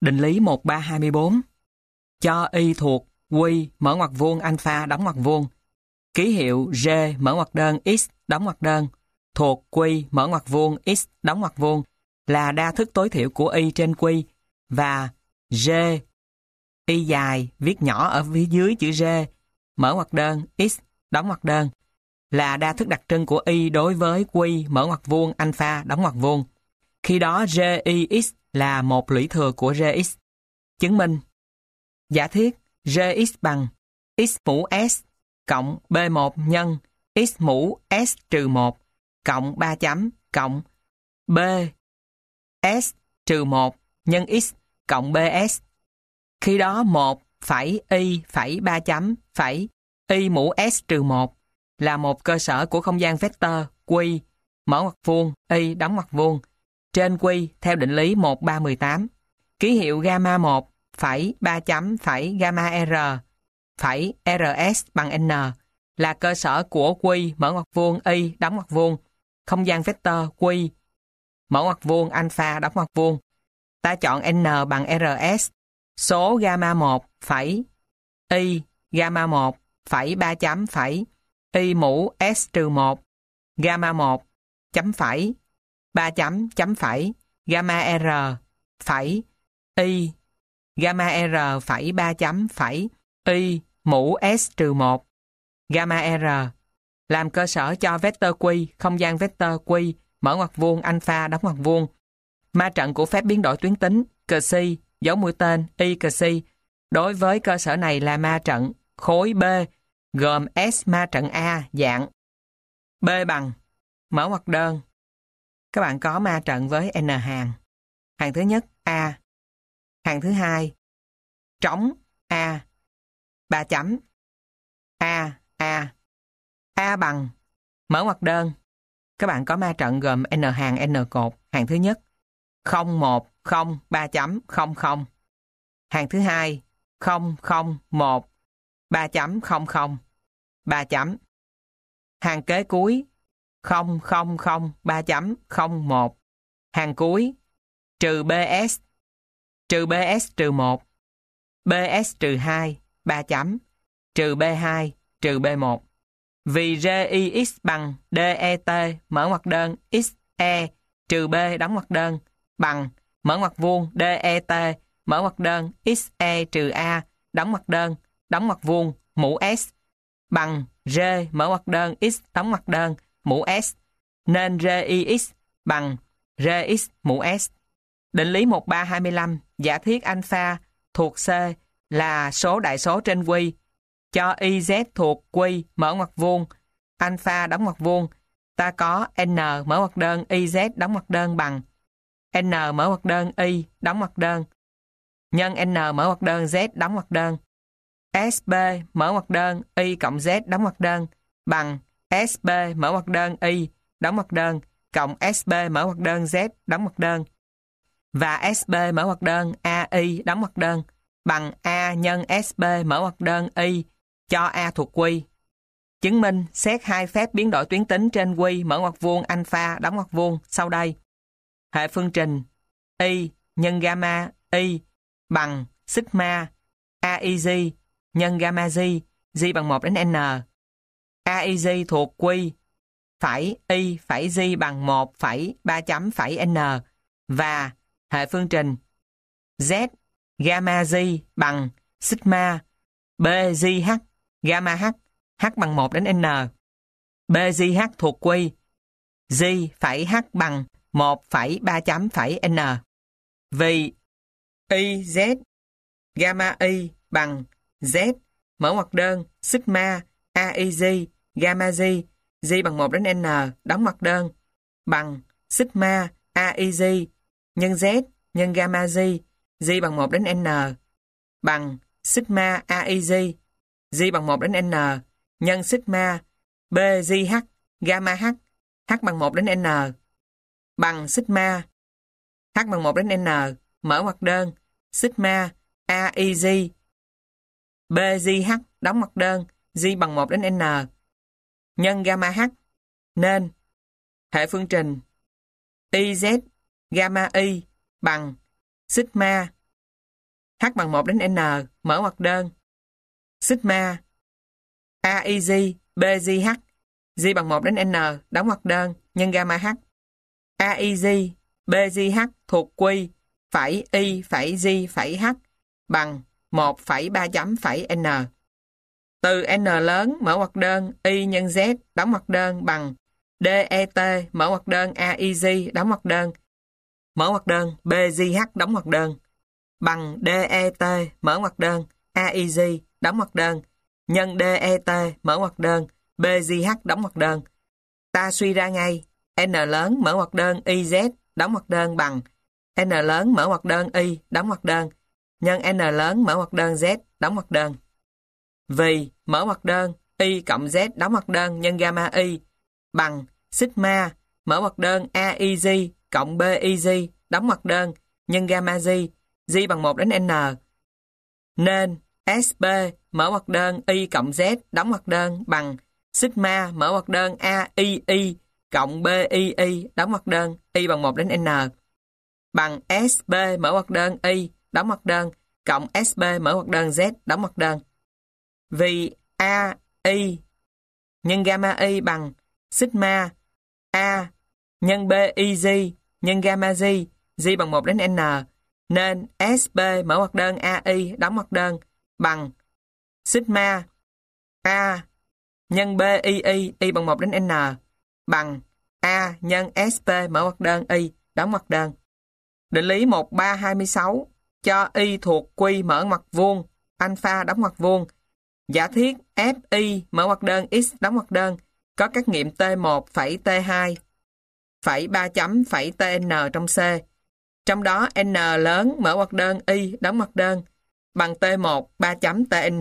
Định lý 1324. Cho y thuộc Q mở ngoặc vuông alpha đóng ngoặc vuông, ký hiệu G mở ngoặc đơn X đóng ngoặc đơn thuộc Q mở ngoặc vuông X đóng ngoặc vuông là đa thức tối thiểu của y trên Q, và G y dài viết nhỏ ở phía dưới chữ G mở ngoặc đơn X đóng ngoặc đơn là đa thức đặc trưng của y đối với Q mở ngoặc vuông alpha đóng ngoặc vuông. Khi đó GIX là một lũy thừa của GX. Chứng minh. Giả thiết GX bằng X mũ S cộng B1 nhân X mũ S trừ 1 cộng 3 chấm cộng B S trừ 1 nhân X cộng BS. Khi đó 1 phẩy Y phẩy 3 chấm phẩy Y mũ S trừ 1 là một cơ sở của không gian vector Q mở ngoặc vuông Y đóng ngoặc vuông trên Q theo định lý 1318. Ký hiệu gamma 1 phẩy 3 chấm phẩy gamma R phẩy RS bằng N là cơ sở của Q mở ngoặc vuông Y đóng ngoặc vuông không gian vector Q mở ngoặc vuông alpha đóng ngoặc vuông. Ta chọn N bằng RS. Số gamma 1 phẩy Y gamma 1 phẩy 3 chấm phẩy Y mũ S trừ 1 gamma 1 chấm phẩy 3 chấm phẩy gamma R phẩy Y gamma R phẩy 3 chấm phẩy Y mũ S trừ 1 gamma R làm cơ sở cho vector Q không gian vector Q mở ngoặc vuông alpha đóng ngoặc vuông. Ma trận của phép biến đổi tuyến tính Cauchy dấu mũi tên Y Cauchy đối với cơ sở này là ma trận khối B gồm S ma trận A dạng B bằng mở ngoặc đơn. Các bạn có ma trận với N hàng. Hàng thứ nhất A, hàng thứ hai trống A, 3 chấm A bằng mở ngoặc đơn. Các bạn có ma trận gồm N hàng N cột. Hàng thứ nhất 0 1 0 3 chấm 0 0. Hàng thứ hai 0 0 1 3 chấm 0 0 3 chấm. Hàng kế cuối 0 0 0 3 chấm 0 1. Hàng cuối trừ BS trừ 1 BS trừ 2 3 chấm trừ B2 trừ B1. Vì GIX bằng DET mở ngoặc đơn XE trừ B đóng ngoặc đơn bằng mở ngoặc vuông DET mở ngoặc đơn XE trừ A đóng ngoặc vuông mũ S bằng G mở ngoặc đơn X đóng ngoặc đơn mũ S, nên GIX bằng GX mũ S. Định lý 1325 giả thiết alpha thuộc C là số đại số trên Q, cho YZ thuộc Q mở ngoặc vuông alpha đóng ngoặc vuông, ta có N mở ngoặc đơn YZ đóng ngoặc đơn bằng N mở ngoặc đơn Y đóng ngoặc đơn nhân N mở ngoặc đơn Z đóng ngoặc đơn. SB mở ngoặc đơn Y cộng Z đóng ngoặc đơn bằng SB mở ngoặc đơn Y đóng ngoặc đơn cộng SB mở ngoặc đơn Z đóng ngoặc đơn, và SB mở ngoặc đơn AI đóng ngoặc đơn bằng A nhân SB mở ngoặc đơn Y cho A thuộc Q. Chứng minh xét hai phép biến đổi tuyến tính trên Q mở ngoặc vuông alpha đóng ngoặc vuông sau đây. Hệ phương trình Y nhân gamma Y bằng sigma AIG nhân gamma G, G bằng 1 đến N. AIG thuộc Q phẩy Y phẩy G bằng 1 phẩy 3 chấm phẩy N, và hệ phương trình Z gamma G bằng sigma BGH gamma H bằng 1 đến N. BGH thuộc Q G phẩy H bằng 1 phẩy 3 chấm phẩy N. Vì YZ gamma Y bằng Z mở ngoặc đơn sigma AIG gamma G, G bằng 1 đến N đóng ngoặc đơn bằng sigma AIG nhân Z nhân gamma G, G bằng 1 đến N bằng sigma AIG, G bằng 1 đến N nhân sigma BGH gamma H bằng 1 đến N bằng sigma H bằng 1 đến N mở ngoặc đơn sigma AIG BGH đóng ngoặc đơn G bằng 1 đến N nhân gamma H, nên hệ phương trình YZ gamma Y bằng sigma H bằng 1 đến N, mở ngoặc đơn. Sigma AIG BGH, G bằng 1 đến N, đóng ngoặc đơn, nhân gamma H. AIG BGH thuộc Q phẩy Y phẩy G phẩy H bằng 1 phẩy 3 chấm phẩy N. Từ N lớn, mở ngoặc đơn, Y nhân Z, đóng ngoặc đơn bằng DET, mở ngoặc đơn, AIG, đóng ngoặc đơn, mở ngoặc đơn, BGH, đóng ngoặc đơn, bằng DET, mở ngoặc đơn, AIG, đóng ngoặc đơn, nhân DET, mở ngoặc đơn, BGH, đóng ngoặc đơn. Ta suy ra ngay, N lớn, mở ngoặc đơn, YZ, đóng ngoặc đơn bằng N lớn, mở ngoặc đơn, Y, đóng ngoặc đơn, nhân N lớn, mở ngoặc đơn, Z, đóng ngoặc đơn. Vì, mở ngoặc đơn, Y cộng Z, đóng ngoặc đơn, nhân gamma Y, bằng sigma, mở ngoặc đơn, AIG, cộng BIG, đóng ngoặc đơn, nhân gamma G bằng 1 đến N. Nên, SB, mở ngoặc đơn, Y cộng Z, đóng ngoặc đơn, bằng sigma, mở ngoặc đơn, AII, cộng BII, đóng ngoặc đơn, Y bằng 1 đến N. Bằng SB, mở ngoặc đơn, Y, đóng ngoặc đơn, cộng SB, mở ngoặc đơn, Z, đóng ngoặc đơn. Vì AI nhân gamma Y bằng sigma A nhân BIG nhân gamma G bằng 1 đến N, nên SB, mở ngoặc đơn, AI, đóng ngoặc đơn, bằng sigma A nhân BII, Y bằng 1 đến N, bằng A nhân SP, mở ngoặc đơn, Y, đóng ngoặc đơn. Định lý 1326 cho Y thuộc Q mở ngoặc vuông, alpha đóng ngoặc vuông. Giả thiết FI mở ngoặc đơn, X đóng ngoặc đơn có các nghiệm T1 phẩy T2 phẩy 3 chấm phẩy TN trong C. Trong đó N lớn mở ngoặc đơn, Y đóng ngoặc đơn bằng T1 3 chấm TN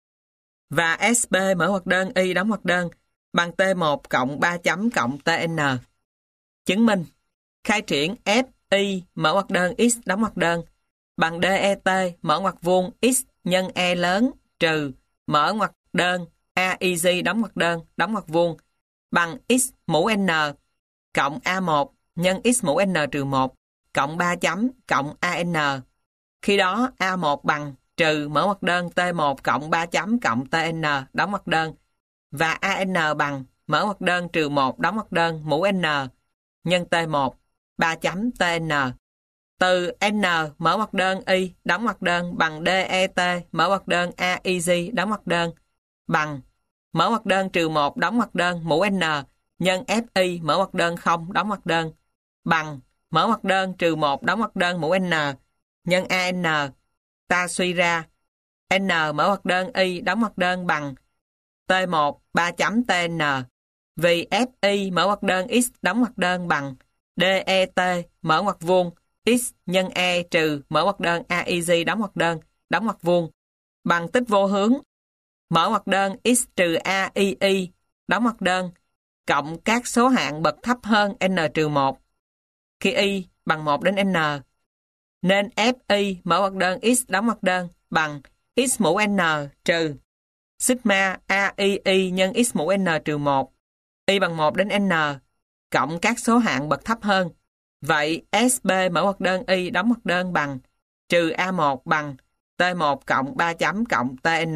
và SB mở ngoặc đơn, Y đóng ngoặc đơn bằng T1 cộng 3 chấm cộng TN. Chứng minh khai triển FI mở ngoặc đơn, X đóng ngoặc đơn bằng DET mở ngoặc vuông, X nhân E lớn trừ mở ngoặc đơn, AIG đóng ngoặc vuông bằng X mũ N cộng A1 nhân X mũ N trừ 1 cộng 3 chấm cộng AN. Khi đó A1 bằng trừ mở ngoặc đơn T1 cộng 3 chấm cộng TN đóng ngoặc đơn và AN bằng mở ngoặc đơn trừ 1 đóng ngoặc đơn mũ N nhân T1 3 chấm TN. Từ N mở ngoặc đơn, Y đóng ngoặc đơn bằng DET mở ngoặc đơn, AIG đóng ngoặc đơn bằng mở ngoặc đơn trừ 1 đóng ngoặc đơn mũ N nhân FI mở ngoặc đơn 0 đóng ngoặc đơn bằng mở ngoặc đơn trừ 1 đóng ngoặc đơn mũ N nhân AN. Ta suy ra N mở ngoặc đơn, Y đóng ngoặc đơn bằng T1 3 chấm TN vì FI mở ngoặc đơn, X đóng ngoặc đơn bằng DET mở ngoặc vuông X nhân E trừ mở ngoặc đơn, AIG đóng ngoặc vuông bằng tích vô hướng mở ngoặc đơn, X trừ AII đóng ngoặc đơn cộng các số hạng bậc thấp hơn N trừ 1 khi Y bằng 1 đến N, nên FI mở ngoặc đơn, X đóng ngoặc đơn bằng X mũ N trừ sigma AII nhân X mũ N trừ 1 Y bằng 1 đến N cộng các số hạng bậc thấp hơn. Vậy SB mở ngoặc đơn, Y đóng ngoặc đơn bằng trừ A1 bằng T1 cộng 3 chấm cộng TN.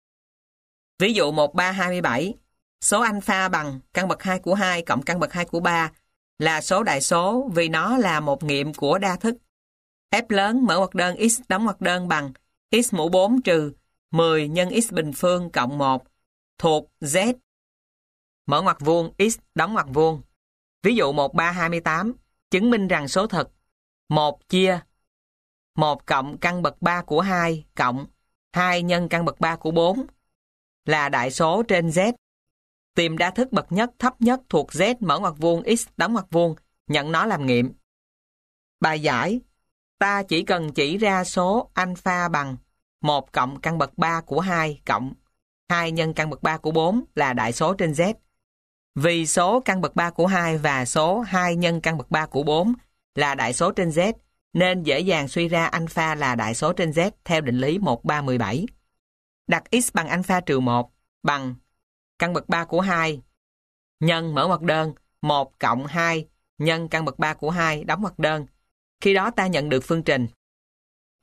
Ví dụ 1327, số alpha bằng căn bậc 2 của 2 cộng căn bậc 2 của 3 là số đại số vì nó là một nghiệm của đa thức. F lớn mở ngoặc đơn, X đóng ngoặc đơn bằng X mũ 4 trừ 10 nhân X bình phương cộng 1 thuộc Z mở ngoặc vuông, X đóng ngoặc vuông. Ví dụ 1328, chứng minh rằng số thực 1 chia 1 cộng căn bậc 3 của 2 cộng 2 nhân căn bậc 3 của 4 là đại số trên Z. Tìm đa thức bậc nhất thấp nhất thuộc Z mở ngoặc vuông, X đóng ngoặc vuông, nhận nó làm nghiệm. Bài giải, ta chỉ cần chỉ ra số alpha bằng 1 cộng căn bậc 3 của 2 cộng 2 nhân căn bậc 3 của 4 là đại số trên Z. Vì số căn bậc 3 của 2 và số 2 nhân căn bậc 3 của 4 là đại số trên Z, nên dễ dàng suy ra alpha là đại số trên Z theo định lý 1317. Đặt X bằng alpha trừ 1 bằng căn bậc 3 của 2 nhân mở ngoặc đơn 1 cộng 2 nhân căn bậc 3 của 2 đóng ngoặc đơn. Khi đó ta nhận được phương trình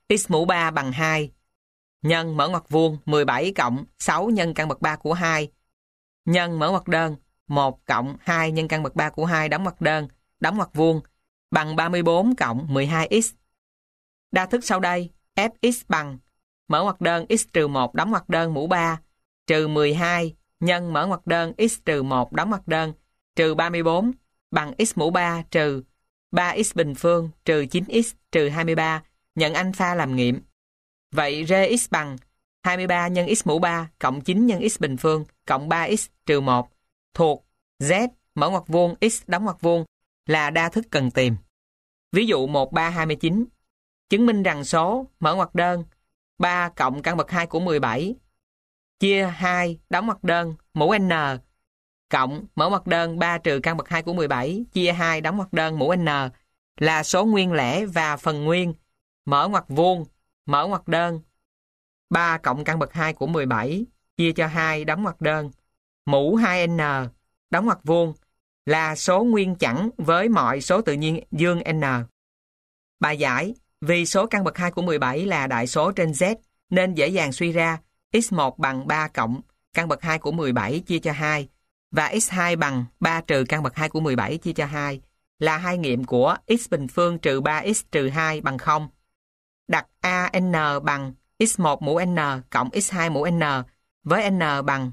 x mũ 3 bằng 2 nhân mở ngoặc vuông 17 cộng 6 nhân căn bậc 3 của 2 nhân mở ngoặc đơn 1 cộng 2 nhân căn bậc 3 của 2 đóng ngoặc đơn, đóng ngoặc vuông bằng 34 cộng 12x. Đa thức sau đây, fx bằng mở ngoặc đơn x trừ 1 đóng ngoặc đơn mũ 3 trừ 12 nhân mở ngoặc đơn x trừ 1 đóng ngoặc đơn trừ 34 bằng x mũ 3 trừ 3x bình phương trừ 9x trừ 23, nhận alpha làm nghiệm. Vậy Rx bằng 23 nhân x mũ 3 cộng 9 nhân x bình phương cộng 3x trừ 1 thuộc Z mở ngoặc vuông x đóng ngoặc vuông là đa thức cần tìm. Ví dụ 1329, chứng minh rằng số mở ngoặc đơn 3 cộng căn bậc 2 của 17 chia 2 đóng ngoặc đơn mũ n cộng mở ngoặc đơn 3 trừ căn bậc 2 của 17 chia 2 đóng ngoặc đơn mũ n là số nguyên lẻ và phần nguyên mở ngoặc vuông mở ngoặc đơn 3 cộng căn bậc 2 của 17 chia cho 2 đóng ngoặc đơn mũ 2n đóng ngoặc vuông là số nguyên chẵn với mọi số tự nhiên dương n. Bài giải, vì số căn bậc 2 của 17 là đại số trên Z nên dễ dàng suy ra x1 bằng 3 cộng căn bậc 2 của 17 chia cho 2 và x2 bằng 3 trừ căn bậc 2 của 17 chia cho 2 là hai nghiệm của x bình phương trừ 3x trừ 2 bằng 0. Đặt AN bằng x1 mũ n cộng x2 mũ n với n bằng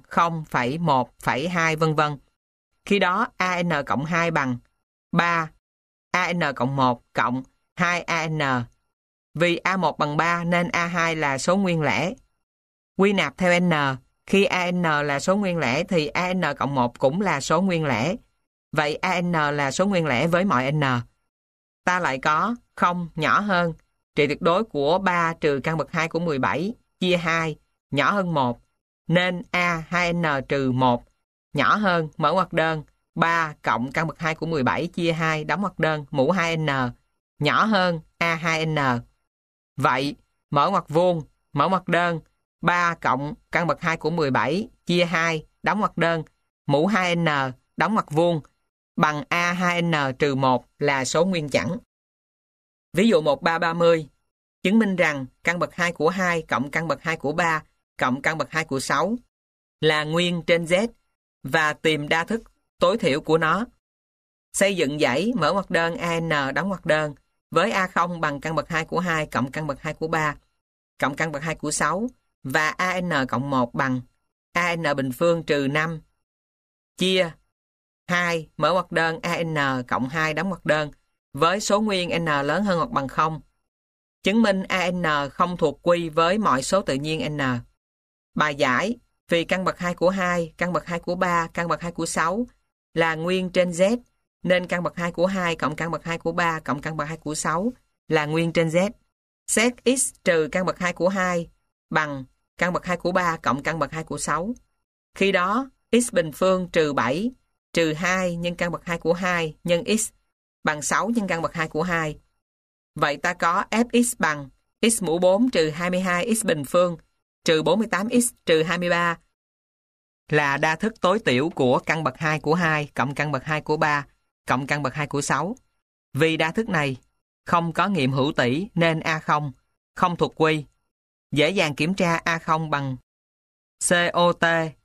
0,1,2 vân vân. Khi đó AN cộng 2 bằng 3, AN cộng 1 cộng 2AN. Vì A1 bằng 3 nên A2 là số nguyên lẻ. Quy nạp theo N, khi AN là số nguyên lẻ thì AN cộng 1 cũng là số nguyên lẻ. Vậy AN là số nguyên lẻ với mọi N. Ta lại có 0 nhỏ hơn trị tuyệt đối của 3 trừ căn bậc 2 của 17 chia 2 nhỏ hơn 1 nên A2N trừ 1 nhỏ hơn mở ngoặc đơn 3 cộng căn bậc 2 của 17 chia 2 đóng ngoặc đơn mũ 2N nhỏ hơn A2N. Vậy mở ngoặc vuông mở ngoặc đơn 3 cộng căn bậc 2 của 17 chia 2 đóng ngoặc đơn mũ 2N đóng ngoặc vuông bằng A2N trừ 1 là số nguyên chẵn. Ví dụ 1330, chứng minh rằng căn bậc 2 của 2 cộng căn bậc 2 của 3 cộng căn bậc 2 của 6 là nguyên trên Z và tìm đa thức tối thiểu của nó. Xây dựng dãy mở ngoặc đơn AN đóng ngoặc đơn với A0 bằng căn bậc 2 của 2 cộng căn bậc 2 của 3 cộng căn bậc 2 của 6 và AN cộng 1 bằng AN bình phương trừ 5 chia 2 mở ngoặc đơn AN cộng 2 đóng ngoặc đơn với số nguyên n lớn hơn hoặc bằng 0. Chứng minh AN không thuộc quy với mọi số tự nhiên n. Bài giải, vì căn bậc 2 của 2, căn bậc 2 của 3, căn bậc 2 của 6 là nguyên trên Z, nên căn bậc 2 của 2 cộng căn bậc 2 của 3 cộng căn bậc 2 của 6 là nguyên trên Z. Xét x trừ căn bậc 2 của 2 bằng căn bậc 2 của 3 cộng căn bậc 2 của 6. Khi đó, x bình phương trừ 7 trừ 2 nhân căn bậc 2 của 2 nhân x bằng 6 nhân căn bậc 2 của 2. Vậy ta có fx bằng x mũ 4 trừ 22x bình phương trừ 48x trừ 23 là đa thức tối thiểu của căn bậc 2 của 2 cộng căn bậc 2 của 3 cộng căn bậc 2 của 6. Vì đa thức này không có nghiệm hữu tỷ nên A0 không thuộc quy. Dễ dàng kiểm tra A0 bằng COT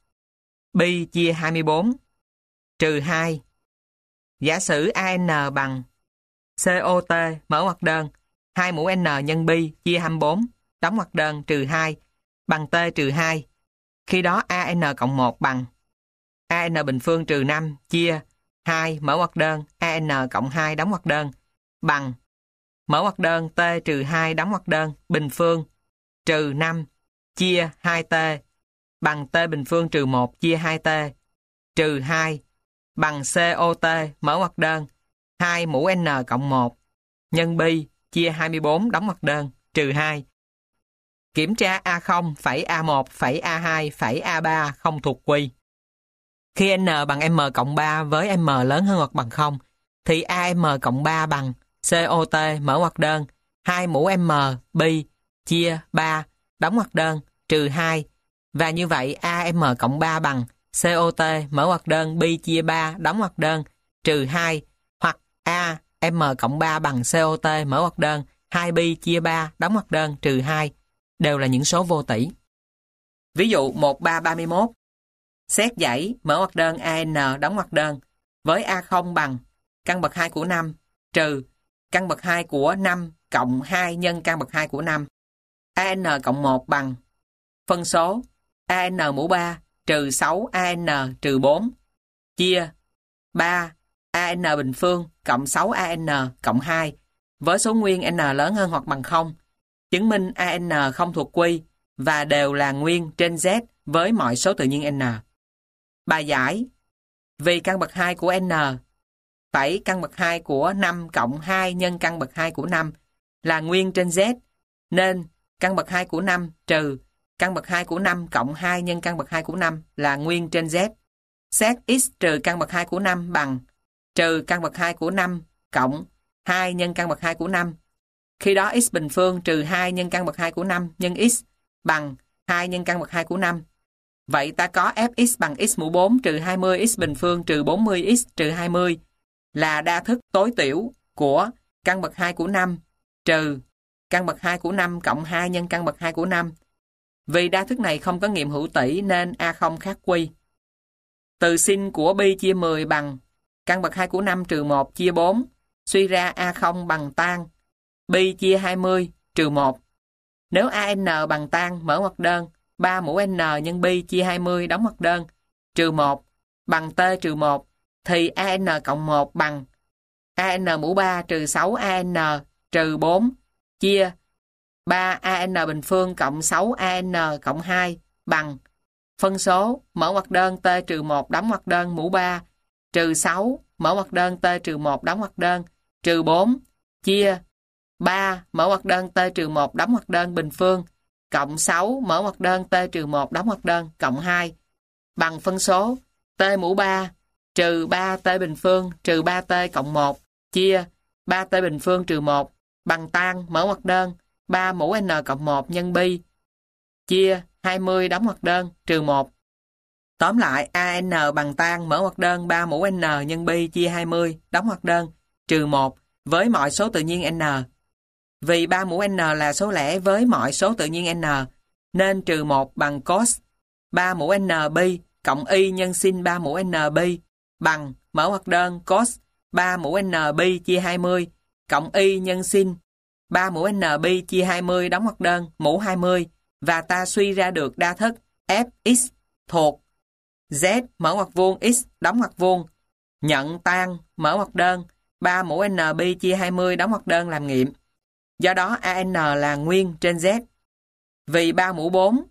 pi chia 24 trừ 2. Giả sử AN bằng COT mở ngoặc đơn 2 mũ N nhân pi chia 24 đóng ngoặc đơn trừ 2 bằng T trừ 2. Khi đó AN cộng 1 bằng AN bình phương trừ 5 chia 2 mở ngoặc đơn AN cộng 2 đóng ngoặc đơn bằng mở ngoặc đơn T trừ 2 đóng ngoặc đơn bình phương trừ 5 chia 2T bằng T bình phương trừ 1 chia 2T trừ 2 bằng COT mở ngoặc đơn 2 mũ N cộng 1 nhân pi chia 24 đóng ngoặc đơn trừ 2. Kiểm tra A0 phẩy A1 phẩy A2 phẩy A3 không thuộc quy. Khi N bằng M cộng 3 với M lớn hơn hoặc bằng 0 thì AM cộng 3 bằng COT mở ngoặc đơn 2 mũ M pi chia 3 đóng ngoặc đơn trừ 2 và như vậy AM cộng 3 bằng COT mở ngoặc đơn pi chia 3 đóng ngoặc đơn trừ 2 hoặc A M cộng 3 bằng COT mở ngoặc đơn 2pi chia 3 đóng ngoặc đơn trừ 2 đều là những số vô tỷ. Ví dụ 1331. Xét dãy mở ngoặc đơn AN đóng ngoặc đơn với A0 bằng căn bậc 2 của 5 trừ căn bậc 2 của 5 cộng 2 nhân căn bậc 2 của 5. AN cộng 1 bằng phân số AN mũ 3 trừ 6 AN trừ 4 chia 3 AN bình phương cộng 6 AN cộng 2 với số nguyên N lớn hơn hoặc bằng 0. Chứng minh AN không thuộc Q và đều là nguyên trên Z với mọi số tự nhiên N. Bài giải: vì căn bậc 2 của N phẩy căn bậc 2 của 5 cộng 2 nhân căn bậc 2 của 5 là nguyên trên Z, nên căn bậc 2 của 5 trừ căn bậc 2 của 5 cộng 2 nhân căn bậc 2 của 5 là nguyên trên Z. Xét x trừ căn bậc 2 của 5 bằng trừ căn bậc 2 của 5 cộng 2 nhân căn bậc 2 của 5. Khi đó x bình phương trừ 2 nhân căn bậc 2 của 5 nhân x bằng 2 nhân căn bậc 2 của 5. Vậy ta có fx bằng x mũ 4 trừ 20 x bình phương trừ 40 x trừ 20 là đa thức tối thiểu của căn bậc 2 của 5 trừ căn bậc 2 của 5 cộng 2 nhân căn bậc 2 của 5. Vì đa thức này không có nghiệm hữu tỷ nên A0 khác Q. Từ sin của pi chia 10 bằng căn bậc 2 của 5 trừ 1 chia 4, suy ra A0 bằng tan pi chia 20 trừ 1. Nếu AN bằng tan mở ngoặc đơn 3 mũ N nhân pi chia 20 đóng ngoặc đơn trừ 1 bằng T trừ 1 thì AN cộng 1 bằng AN mũ 3 trừ 6 AN trừ 4 chia 3 AN bình phương cộng 6 AN cộng 2 bằng phân số mở ngoặc đơn T trừ 1 đóng ngoặc đơn mũ 3 trừ 6 mở ngoặc đơn T trừ 1 đóng ngoặc đơn trừ 4 chia 3 mở ngoặc đơn T trừ 1 đóng ngoặc đơn bình phương cộng 6 mở ngoặc đơn T trừ 1 đóng ngoặc đơn cộng 2 bằng phân số T mũ 3 trừ 3T bình phương trừ 3T cộng 1 chia 3T bình phương trừ 1 bằng tan mở ngoặc đơn 3 mũ N cộng 1 nhân pi chia 20 đóng ngoặc đơn trừ 1. Tóm lại AN bằng tan mở ngoặc đơn 3 mũ N nhân pi chia 20 đóng ngoặc đơn trừ 1 với mọi số tự nhiên N. Vì 3 mũ N là số lẻ với mọi số tự nhiên N nên trừ 1 bằng cos 3 mũ N pi cộng y nhân sin 3 mũ N pi bằng mở ngoặc đơn cos 3 mũ N pi chia 20 cộng y nhân sin 3 mũ N pi chia 20 đóng ngoặc đơn mũ 20 và ta suy ra được đa thức Fx thuộc Z mở ngoặc vuông x đóng ngoặc vuông nhận tan mở ngoặc đơn 3 mũ N pi chia 20 đóng ngoặc đơn làm nghiệm. Do đó AN là nguyên trên Z. Vì 3 mũ 4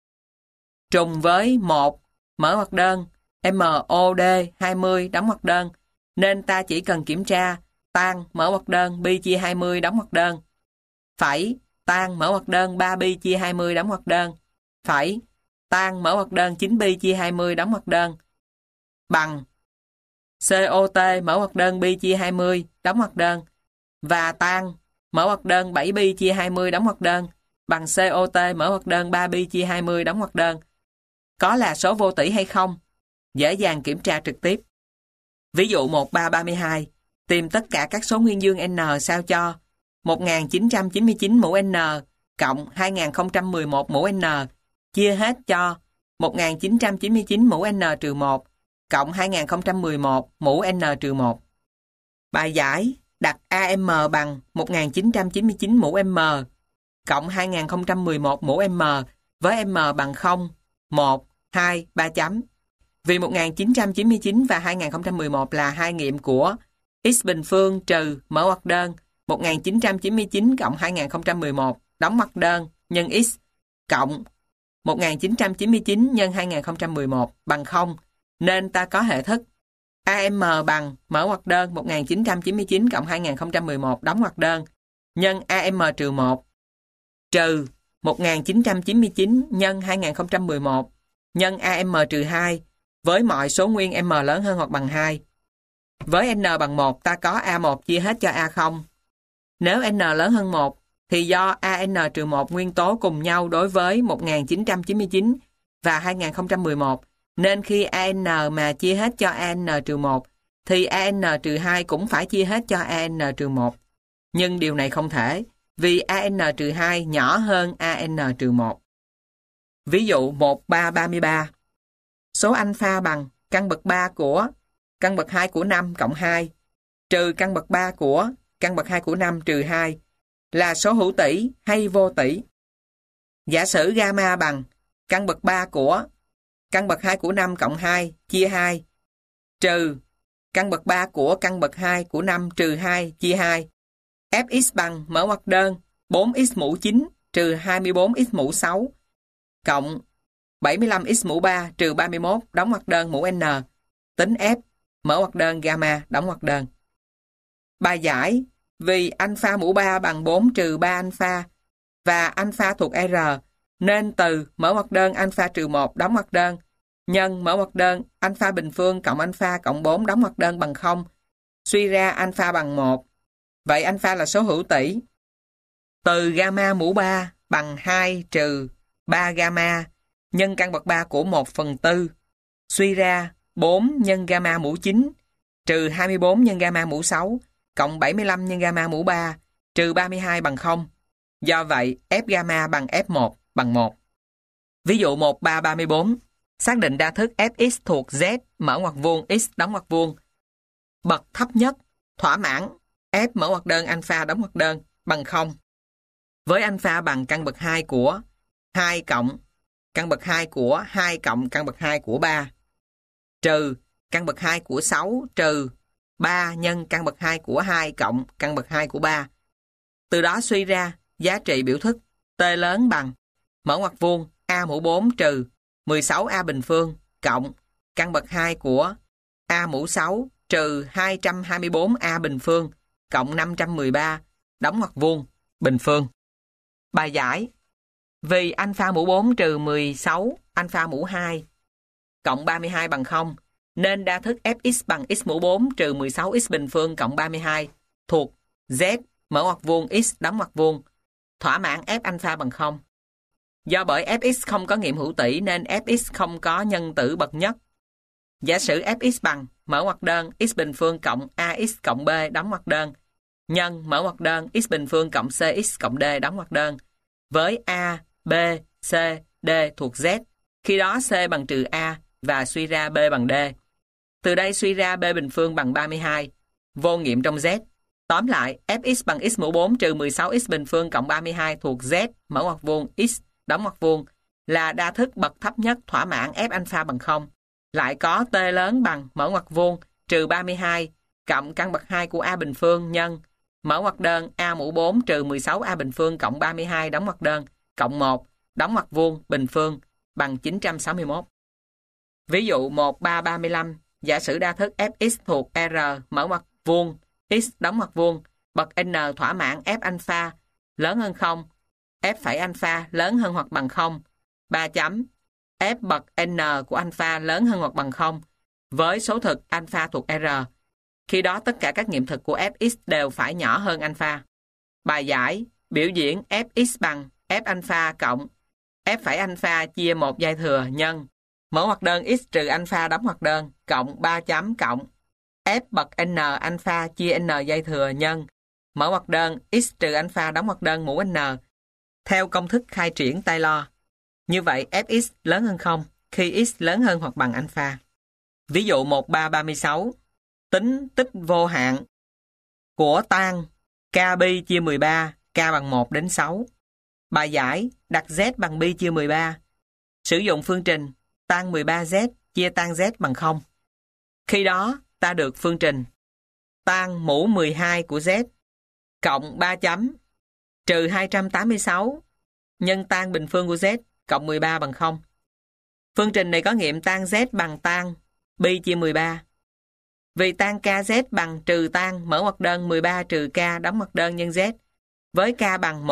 trùng với 1 mở ngoặc đơn MOD 20 đóng ngoặc đơn nên ta chỉ cần kiểm tra tan mở ngoặc đơn pi chia 20 đóng ngoặc đơn phẩy tan mở ngoặc đơn 3 pi chia 20 đóng ngoặc đơn phẩy tan mở ngoặc đơn 9 pi chia 20 đóng ngoặc đơn bằng COT mở ngoặc đơn pi chia 20 đóng ngoặc đơn và tan mở ngoặc đơn 7 pi chia 20 đóng ngoặc đơn bằng COT mở ngoặc đơn 3 pi chia 20 đóng ngoặc đơn. Có là số vô tỷ hay không? Dễ dàng kiểm tra trực tiếp. Ví dụ 1332, tìm tất cả các số nguyên dương N sao cho 1999 mũ N cộng 2011 mũ N chia hết cho 1999 mũ N trừ 1 cộng 2011 mũ N trừ 1. Bài giải: đặt AM bằng 1999 mũ M cộng 2011 mũ M với M bằng 0, 1, 2, 3 chấm. Vì 1999 và 2011 là hai nghiệm của x bình phương trừ mở ngoặc đơn 1999 cộng 2011 đóng ngoặc đơn nhân x cộng 1999 nhân 2011 bằng 0 nên ta có hệ thức AM bằng mở ngoặc đơn 1999 cộng 2011 đóng ngoặc đơn nhân AM trừ 1 trừ 1999 nhân 2011 nhân AM trừ 2 với mọi số nguyên M lớn hơn hoặc bằng 2. Với N bằng 1 ta có A1 chia hết cho A0. Nếu N lớn hơn 1 thì do AN trừ 1 nguyên tố cùng nhau đối với 1999 và 2011 nên khi AN mà chia hết cho AN trừ 1 thì AN trừ 2 cũng phải chia hết cho AN trừ 1. Nhưng điều này không thể vì AN-2 nhỏ hơn AN-1. Ví dụ 1333. Số alpha bằng căn bậc 3 của căn bậc 2 của 5 cộng 2 trừ căn bậc 3 của căn bậc 2 của 5 trừ 2 là số hữu tỷ hay vô tỷ. Giả sử gamma bằng căn bậc 3 của căn bậc 2 của 5 cộng 2 chia 2 trừ căn bậc 3 của căn bậc 2 của 5 trừ 2 chia 2. Fx bằng mở ngoặc đơn 4x mũ 9 trừ 24x mũ 6 cộng 75x mũ 3 trừ 31 đóng ngoặc đơn mũ n. Tính F mở ngoặc đơn gamma đóng ngoặc đơn. Bài giải vì alpha mũ 3 bằng 4 trừ 3 alpha và alpha thuộc R nên từ mở ngoặc đơn alpha trừ 1 đóng ngoặc đơn nhân mở ngoặc đơn alpha bình phương cộng alpha cộng 4 đóng ngoặc đơn bằng 0 suy ra alpha bằng 1. Vậy alpha là số hữu tỷ. Từ gamma mũ 3 bằng 2 trừ 3 gamma nhân căn bậc 3 của 1/4 suy ra 4 nhân gamma mũ 9 trừ 24 nhân gamma mũ 6 cộng 75 nhân gamma mũ 3 trừ 32 bằng 0. Do vậy, F gamma bằng F1 bằng 1. Ví dụ 1334. Xác định đa thức Fx thuộc Z mở ngoặc vuông x đóng ngoặc vuông. Bậc thấp nhất thỏa mãn F mở ngoặc đơn alpha đóng ngoặc đơn bằng 0. Với alpha bằng căn bậc 2 của 2 cộng căn bậc 2 của 2 cộng căn bậc 2 của 3 trừ căn bậc 2 của 6 trừ 3 nhân căn bậc 2 của 2 cộng căn bậc 2 của 3. Từ đó suy ra giá trị biểu thức T lớn bằng mở ngoặc vuông A mũ 4 trừ 16A bình phương cộng căn bậc 2 của A mũ 6 trừ 224A bình phương cộng 513 đóng ngoặc vuông bình phương. Bài giải vì alpha mũ 4 trừ 16 alpha mũ 2 cộng 32 bằng 0 nên đa thức Fx bằng x mũ 4 trừ 16x bình phương cộng 32 thuộc Z mở ngoặc vuông x đóng ngoặc vuông thỏa mãn F alpha bằng 0. Do bởi Fx không có nghiệm hữu tỷ nên Fx không có nhân tử bậc nhất. Giả sử Fx bằng mở ngoặc đơn x bình phương cộng ax cộng b đóng ngoặc đơn nhân mở ngoặc đơn x bình phương cộng cx cộng d đóng ngoặc đơn với a, b, c, d thuộc Z. Khi đó c bằng trừ a và suy ra b bằng d. Từ đây suy ra b bình phương bằng 32, vô nghiệm trong Z. Tóm lại, Fx bằng x mũ 4 trừ 16x bình phương cộng 32 thuộc Z mở ngoặc vuông x đóng ngoặc vuông là đa thức bậc thấp nhất thỏa mãn F alpha bằng 0. Lại có T lớn bằng mở ngoặc vuông trừ 32 cộng căn bậc 2 của A bình phương nhân mở ngoặc đơn A mũ 4 trừ 16A bình phương cộng 32 đóng ngoặc đơn cộng 1 đóng ngoặc vuông bình phương bằng 961. Ví dụ 1335. Giả sử đa thức Fx thuộc R mở ngoặc vuông x đóng ngoặc vuông bậc n thỏa mãn F alpha lớn hơn 0, F phẩy alpha lớn hơn hoặc bằng 0, 3 chấm, F bậc n của alpha lớn hơn hoặc bằng 0 với số thực alpha thuộc R. Khi đó tất cả các nghiệm thực của Fx đều phải nhỏ hơn alpha. Bài giải biểu diễn Fx bằng F alpha cộng F phẩy alpha chia 1 giai thừa nhân mở ngoặc đơn x trừ alpha đóng ngoặc đơn cộng 3 chấm cộng F bậc n alpha chia n giai thừa nhân mở ngoặc đơn x trừ alpha đóng ngoặc đơn mũ n theo công thức khai triển Taylor. Như vậy Fx lớn hơn 0 khi x lớn hơn hoặc bằng alpha. Ví dụ 1336. Tính tích vô hạn của tan KB chia 13, K bằng 1 đến 6. Bài giải đặt Z bằng pi chia 13. Sử dụng phương trình tan 13Z chia tan Z bằng 0. Khi đó ta được phương trình tan mũ 12 của Z cộng 3 chấm trừ 286 nhân tan bình phương của Z cộng 13 bằng 0. Phương trình này có nghiệm tan Z bằng tan pi chia 13. Vì tan KZ bằng trừ tan mở ngoặc đơn 13 trừ K đóng ngoặc đơn nhân Z với K bằng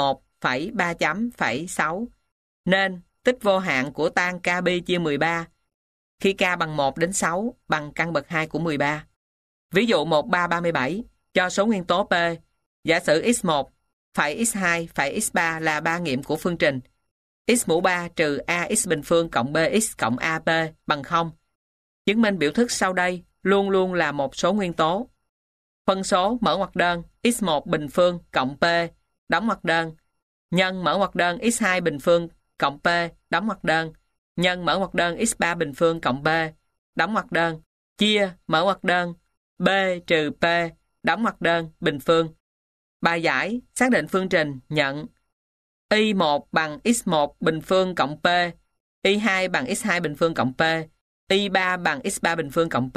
1,3.6 nên tích vô hạn của tan KB chia 13 khi K bằng 1 đến 6 bằng căn bậc 2 của 13. Ví dụ 1337 cho số nguyên tố P, giả sử x1 phẩy x2 phẩy x3 là ba nghiệm của phương trình x mũ 3 trừ ax bình phương cộng bx cộng ap bằng 0. Chứng minh biểu thức sau đây luôn luôn là một số nguyên tố. Phân số mở ngoặc đơn x1 bình phương cộng p đóng ngoặc đơn, nhân mở ngoặc đơn x2 bình phương cộng p, đóng ngoặc đơn, nhân mở ngoặc đơn x3 bình phương cộng b, đóng ngoặc đơn, chia mở ngoặc đơn b trừ p, đóng ngoặc đơn, bình phương. Bài giải xác định phương trình nhận y1 bằng x1 bình phương cộng p, y2 bằng x2 bình phương cộng p, y3 bằng x3 bình phương cộng p.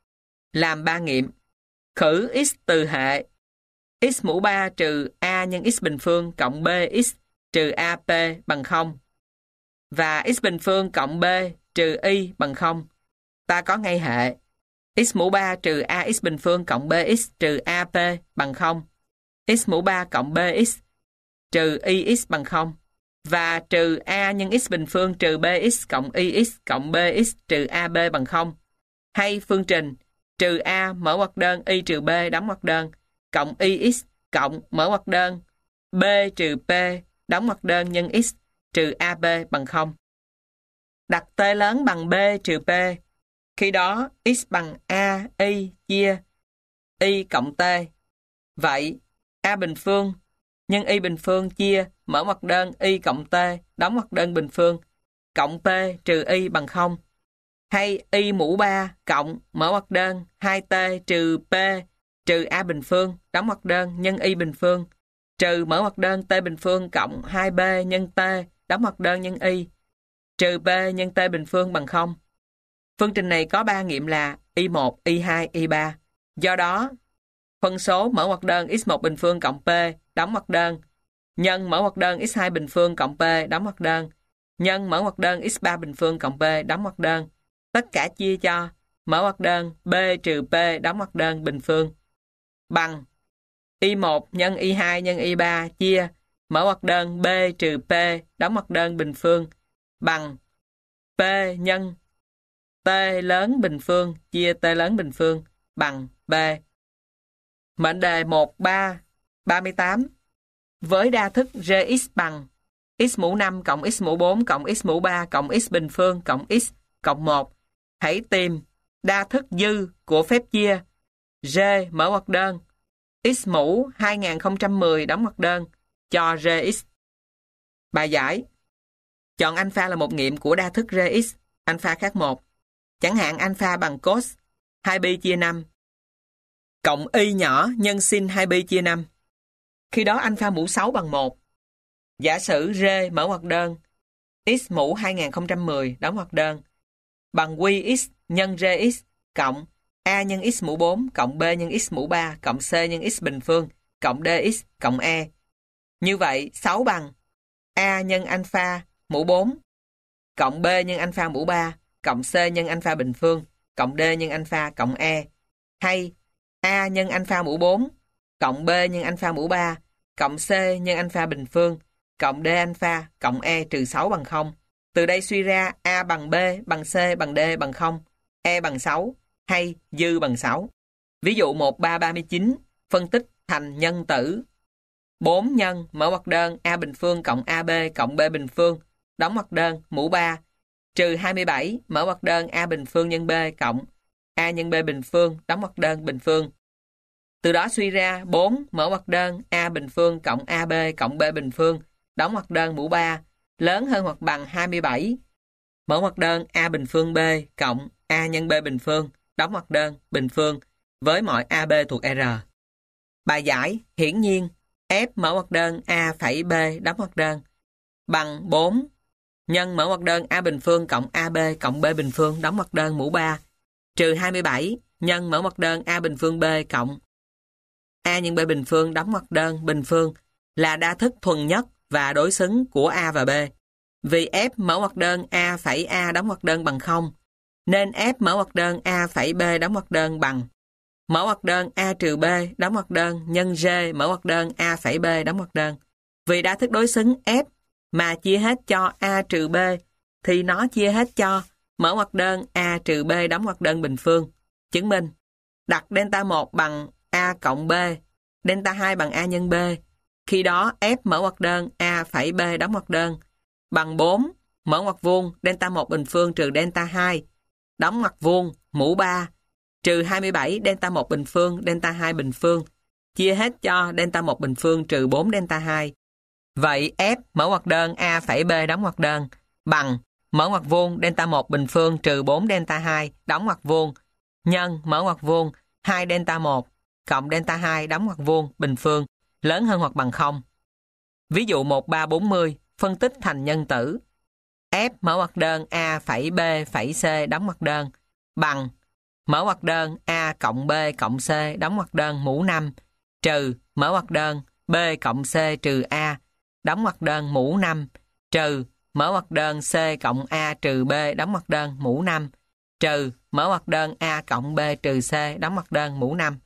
Làm ba nghiệm. Khử x từ hệ x mũ 3 trừ a nhân x bình phương cộng bx trừ ap bằng 0 và x bình phương cộng b trừ y bằng 0. Ta có ngay hệ x mũ 3 trừ ax bình phương cộng bx trừ ap bằng 0, x mũ 3 cộng bx trừ ix bằng 0 và trừ a nhân x bình phương trừ bx cộng ix cộng bx trừ ab bằng 0. Hay phương trình trừ a mở ngoặc đơn y trừ b đóng ngoặc đơn cộng ix cộng mở ngoặc đơn b trừ p đóng ngoặc đơn nhân x trừ ab bằng 0. Đặt t lớn bằng b trừ p. Khi đó x bằng a y chia y cộng t. Vậy a bình phương nhân y bình phương chia mở ngoặc đơn y cộng t đóng ngoặc đơn bình phương cộng p trừ y bằng 0. Hay y mũ 3 cộng mở ngoặc đơn 2t trừ p trừ a bình phương đóng ngoặc đơn nhân y bình phương trừ mở ngoặc đơn t bình phương cộng 2b nhân t đóng ngoặc đơn nhân y trừ p nhân t bình phương bằng 0. Phương trình này có ba nghiệm là y1, y2, y3. Do đó, phân số mở ngoặc đơn x1 bình phương cộng p đóng ngoặc đơn nhân mở ngoặc đơn x2 bình phương cộng p đóng ngoặc đơn nhân mở ngoặc đơn x3 bình phương cộng p đóng ngoặc đơn, tất cả chia cho mở ngoặc đơn b trừ p đóng ngoặc đơn bình phương bằng y1 nhân y2 nhân y3 chia mở ngoặc đơn b trừ p đóng ngoặc đơn bình phương bằng p nhân t lớn bình phương chia t lớn bình phương bằng b. Mệnh đề 1.3.38 với đa thức Gx bằng x mũ 5 cộng x mũ 4 cộng x mũ 3 cộng x bình phương cộng x cộng 1. Hãy tìm đa thức dư của phép chia G mở ngoặc đơn x mũ 2010 đóng ngoặc đơn cho Gx. Bài giải. Chọn alpha là một nghiệm của đa thức Gx, alpha khác 1. Chẳng hạn alpha bằng cos 2pi chia 5 cộng y nhỏ nhân sin 2pi chia 5. Khi đó alpha mũ 6 bằng 1. Giả sử G mở ngoặc đơn x mũ 2010 đóng ngoặc đơn bằng Qx nhân Gx cộng a nhân x mũ 4 cộng b nhân x mũ 3 cộng c nhân x bình phương cộng dx cộng e. Như vậy 6 bằng a nhân alpha mũ 4 cộng b nhân alpha mũ 3 cộng c nhân alpha bình phương cộng d nhân alpha cộng e. Hay a nhân alpha mũ 4 cộng b nhân alpha mũ 3 cộng c nhân alpha bình phương cộng d alpha cộng e trừ 6 bằng 0. Từ đây suy ra a bằng b bằng c bằng d bằng 0, e bằng 6 hay dư bằng 6. Ví dụ 1.3.39 phân tích thành nhân tử 4 nhân mở ngoặc đơn a bình phương cộng ab cộng b bình phương đóng ngoặc đơn mũ 3 trừ 27 mở ngoặc đơn a bình phương nhân b cộng a nhân b bình phương đóng ngoặc đơn bình phương. Từ đó suy ra 4 mở ngoặc đơn a bình phương cộng ab cộng b bình phương đóng ngoặc đơn mũ 3 lớn hơn hoặc bằng 27 mở ngoặc đơn a bình phương b cộng a nhân b bình phương đóng ngoặc đơn bình phương với mọi ab thuộc R. Bài giải. Hiển nhiên f mở ngoặc đơn a phẩy b đóng ngoặc đơn bằng 4 nhân mở ngoặc đơn a bình phương cộng ab cộng b bình phương đóng ngoặc đơn mũ 3 trừ 27 nhân mở ngoặc đơn a bình phương b cộng a nhân b bình phương đóng ngoặc đơn bình phương là đa thức thuần nhất và đối xứng của a và b. Vì f mở ngoặc đơn a phẩy a đóng ngoặc đơn bằng 0, nên f mở ngoặc đơn a phẩy b đóng ngoặc đơn bằng mở ngoặc đơn a trừ b đóng ngoặc đơn nhân g mở ngoặc đơn a phẩy b đóng ngoặc đơn. Vì đa thức đối xứng f mà chia hết cho a trừ b thì nó chia hết cho mở ngoặc đơn a trừ b đóng ngoặc đơn bình phương. Chứng minh đặt delta 1 bằng a cộng b, delta 2 bằng a nhân b. Khi đó f mở ngoặc đơn a phẩy b đóng ngoặc đơn bằng 4 mở ngoặc vuông delta 1 bình phương trừ delta 2 đóng ngoặc vuông mũ 3 trừ 27 delta 1 bình phương delta 2 bình phương chia hết cho delta 1 bình phương trừ 4 delta 2. Vậy F mở ngoặc đơn A phẩy B đóng ngoặc đơn bằng mở ngoặc vuông delta 1 bình phương trừ 4 delta 2 đóng ngoặc vuông nhân mở ngoặc vuông 2 delta 1 cộng delta 2 đóng ngoặc vuông bình phương lớn hơn hoặc bằng 0. Ví dụ 1340 phân tích thành nhân tử. F mở ngoặc đơn A phẩy B phẩy C đóng ngoặc đơn bằng mở ngoặc đơn A cộng B cộng C đóng ngoặc đơn mũ 5 trừ mở ngoặc đơn B cộng C trừ A đóng ngoặc đơn mũ 5 trừ mở ngoặc đơn C cộng A trừ B đóng ngoặc đơn mũ 5 trừ mở ngoặc đơn A cộng B trừ C đóng ngoặc đơn mũ 5.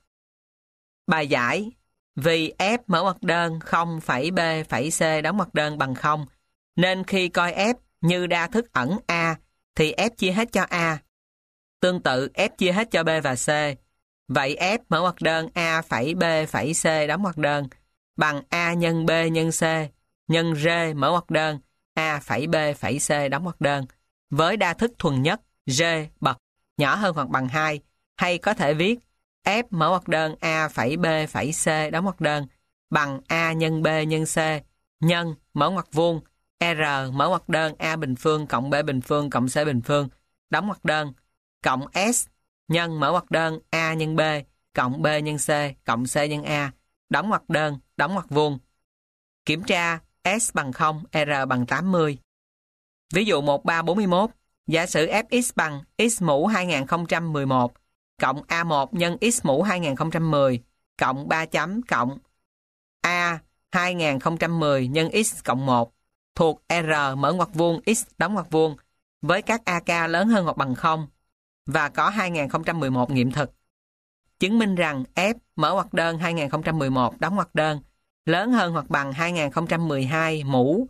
Bài giải: vì F mở ngoặc đơn 0 phẩy B phẩy C đóng ngoặc đơn bằng 0, nên khi coi F như đa thức ẩn A thì F chia hết cho A. Tương tự F chia hết cho B và C. Vậy F mở ngoặc đơn A phẩy B phẩy C đóng ngoặc đơn bằng A nhân B nhân C nhân R mở ngoặc đơn A phẩy B phẩy C đóng ngoặc đơn với đa thức thuần nhất R bậc nhỏ hơn hoặc bằng 2, hay có thể viết F mở ngoặc đơn A phẩy B phẩy C đóng ngoặc đơn bằng A nhân B nhân C nhân mở ngoặc vuông R mở ngoặc đơn A bình phương cộng B bình phương cộng C bình phương đóng ngoặc đơn cộng S nhân mở ngoặc đơn A nhân B cộng B nhân C cộng C nhân A đóng ngoặc đơn đóng ngoặc vuông. Kiểm tra S bằng 0, R bằng 80. Ví dụ 1341, giả sử Fx bằng x mũ 2011 cộng A1 nhân x mũ 2010 cộng 3 chấm cộng A 2010 nhân x cộng 1 thuộc R mở ngoặc vuông x đóng ngoặc vuông với các AK lớn hơn hoặc bằng 0 và có 2011 nghiệm thực. Chứng minh rằng F mở ngoặc đơn 2011 đóng ngoặc đơn lớn hơn hoặc bằng 2012 mũ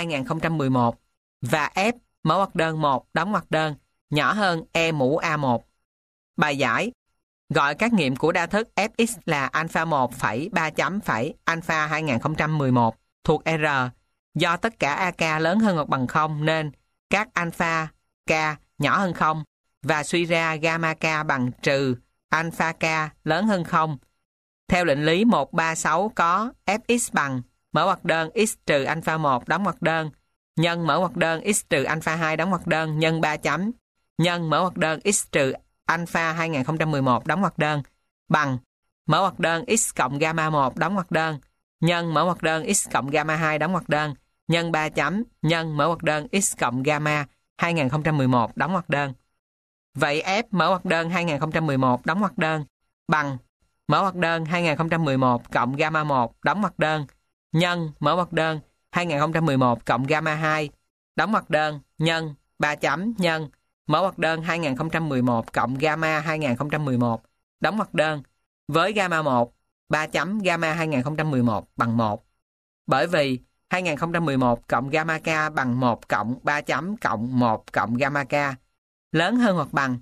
2011 và F mở ngoặc đơn 1 đóng ngoặc đơn nhỏ hơn E mũ A1. Bài giải: gọi các nghiệm của đa thức Fx là alpha 1 phẩy 3 chấm phẩy alpha 2011 thuộc R. Do tất cả AK lớn hơn hoặc bằng 0 nên các alpha K nhỏ hơn 0 và suy ra gamma K bằng trừ alpha K lớn hơn 0. Theo định lý 136 có Fx bằng mở ngoặc đơn x trừ alpha 1 đóng ngoặc đơn nhân mở ngoặc đơn x trừ alpha 2 đóng ngoặc đơn nhân 3 chấm nhân mở ngoặc đơn x trừ alpha 2011 đóng ngoặc đơn bằng mở ngoặc đơn x cộng gamma 1 đóng ngoặc đơn nhân mở ngoặc đơn x cộng gamma 2 đóng ngoặc đơn nhân 3 chấm nhân mở ngoặc đơn x cộng gamma 2011 đóng ngoặc đơn. Vậy F mở ngoặc đơn 2011 đóng ngoặc đơn bằng mở ngoặc đơn 2011 cộng gamma 1 đóng ngoặc đơn nhân mở ngoặc đơn 2011 cộng gamma 2 đóng ngoặc đơn nhân 3 chấm nhân mở ngoặc đơn 2011 cộng gamma 2011 đóng ngoặc đơn với gamma 1 3 chấm gamma 2011 bằng 1. Bởi vì 2011 cộng gamma K bằng 1 cộng 3 chấm cộng 1 cộng gamma K lớn hơn hoặc bằng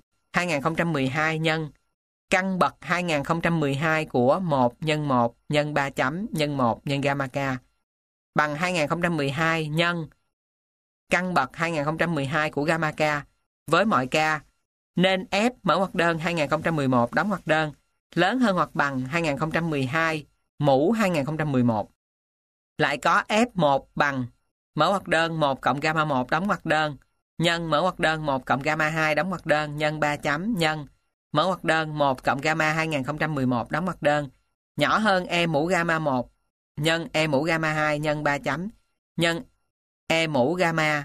2012 nhân căn bậc 2012 của 1 nhân 1 nhân 3 chấm nhân 1 nhân gamma K bằng 2012 nhân căn bậc 2012 của gamma K với mọi K, nên F mở ngoặc đơn 2011 đóng ngoặc đơn lớn hơn hoặc bằng 2012 mũ 2011. Lại có F1 bằng mở ngoặc đơn 1 cộng gamma 1 đóng ngoặc đơn nhân mở ngoặc đơn 1 cộng gamma 2 đóng ngoặc đơn nhân 3 chấm nhân mở ngoặc đơn 1 cộng gamma 2011 đóng ngoặc đơn nhỏ hơn E mũ gamma 1 nhân E mũ gamma 2 nhân 3 chấm nhân E mũ gamma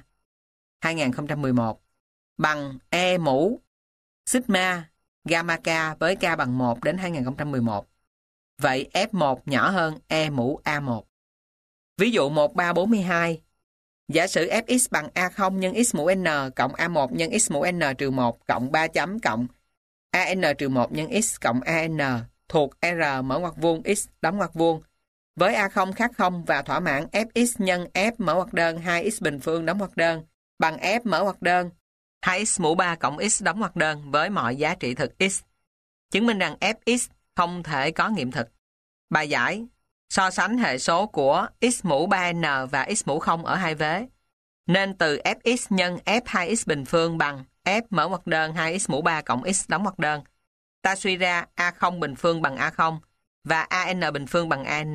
2011 bằng E mũ sigma gamma K với K bằng 1 đến 2011. Vậy F1 nhỏ hơn E mũ A1. Ví dụ 1342, giả sử Fx bằng A0 nhân x mũ n cộng A1 nhân x mũ n trừ 1 cộng 3 chấm cộng AN trừ 1 nhân x cộng AN thuộc R mở ngoặc vuông x đóng ngoặc vuông với A0 khác 0 và thỏa mãn Fx nhân F mở ngoặc đơn 2x bình phương đóng ngoặc đơn bằng F mở ngoặc đơn 2x mũ 3 cộng x đóng ngoặc đơn với mọi giá trị thực x. Chứng minh rằng Fx không thể có nghiệm thực. Bài giải: so sánh hệ số của x mũ 3n và x mũ 0 ở hai vế. Nên từ Fx nhân F 2x bình phương bằng F mở ngoặc đơn 2x mũ 3 cộng x đóng ngoặc đơn. Ta suy ra A0 bình phương bằng A0 và AN bình phương bằng AN.